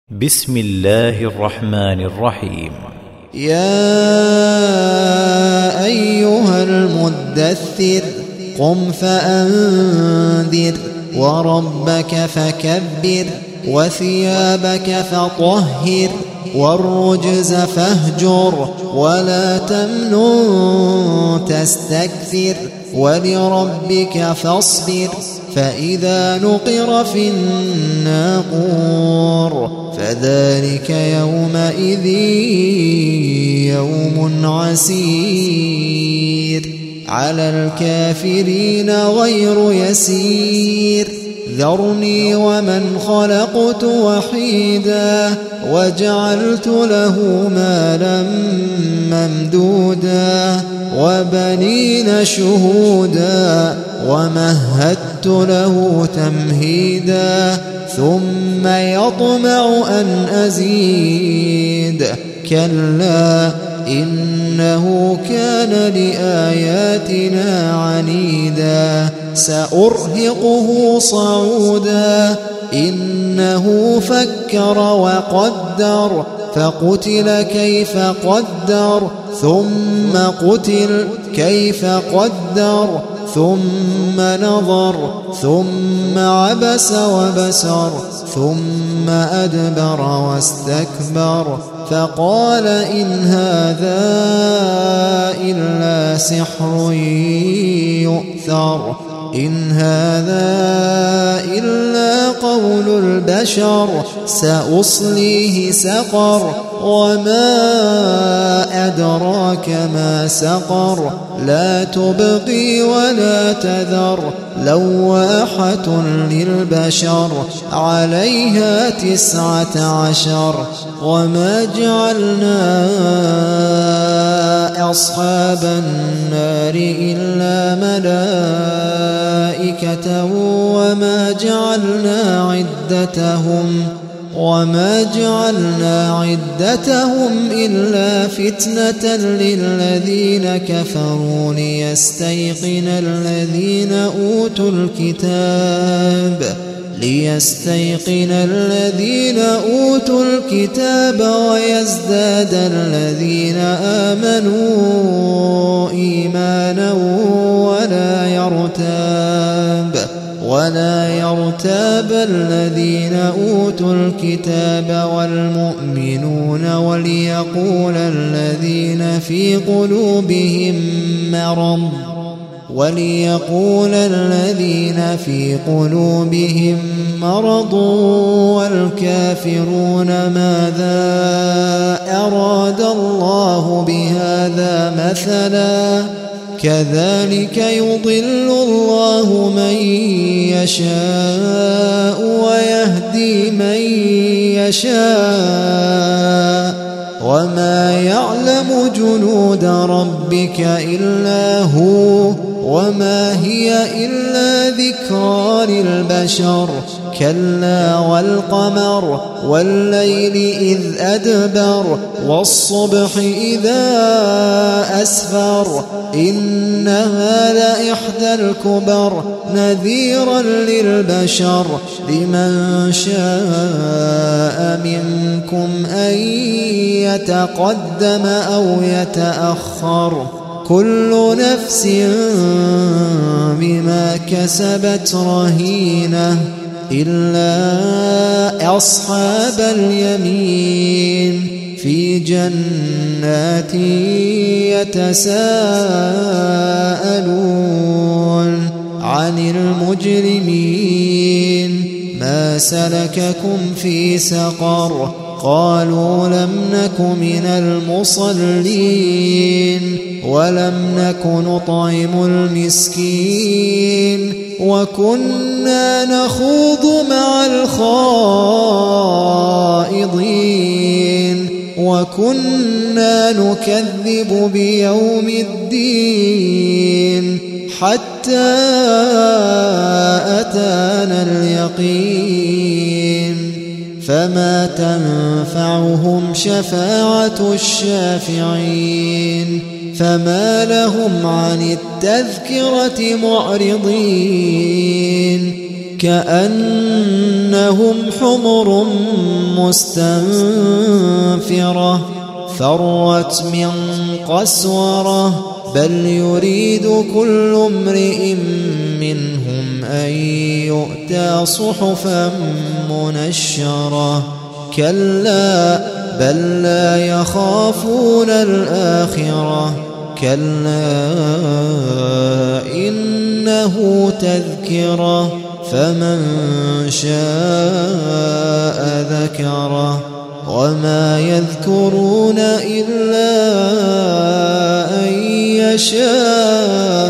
بسم الله الرحمن الرحيم. يا أيها المدثر قم فأنذر وربك فكبر وثيابك فطهر والرجز فاهجر ولا تمنن تستكثر ولربك فاصبر فإذا نقر في الناقور فذلك يومئذ يوم عسير على الكافرين غير يسير ذرني ومن خلقت وحيدا وجعلت له مالا ممدودا وبنين شهودا ومهدت له تمهيدا ثم يطمع أن أزيد كلا إنه كان لآياتنا عنيدا سأرهقه صعودا إنه فكر وقدر فقتل كيف قدر ثم قتل كيف قدر ثم نظر ثم عبس وبسر ثم أدبر واستكبر فقال إن هذا إلا سحر يؤثر إن هذا إلا قول البشر سأصليه سقر وما أدراك ما سقر لا تبقي ولا تذر لواحة للبشر عليها 19 وما جعلنا أصحاب النار إلا ملائكة وما جعلنا عدتهم إلا فتنة للذين كفروا ليستيقن الذين أوتوا الكتاب ويزداد الذين آمنوا إيمانا ولا يرتاب الذين أوتوا الكتاب والمؤمنون وليقول الذين في قلوبهم مرض والكافرون ماذا أراد الله بهذا مثلا كذلك يضل الله من يشاء ويهدي من يشاء وما يعلم جنود ربك إلا هو وما هي إلا ذكرى للبشر كلا والقمر والليل إذ أدبر والصبح إذا أسفر إنها لإحدى الكبر نذيرا للبشر لمن شاء منكم أن يتقدم أو يتأخر كل نفس بما كسبت رهينة إلا أصحاب اليمين في جنات يتساءلون عن المجرمين ما سلككم في سقر قالوا لم نك من المصلين ولم نك نطعم المسكين وكنا نخوض مع الخائضين وكنا نكذب بيوم الدين حتى أتانا اليقين فما تنفعهم شفاعة الشافعين فما لهم عن التذكرة معرضين كأنهم حمر مستنفرة فرت من قسورة بل يريد كل امرئ منهم أن يؤتى صحفا منشرة كلا بل لا يخافون الآخرة كلا إنه تذكرة فمن شاء ذكره وما يذكرون إلا أن يشاء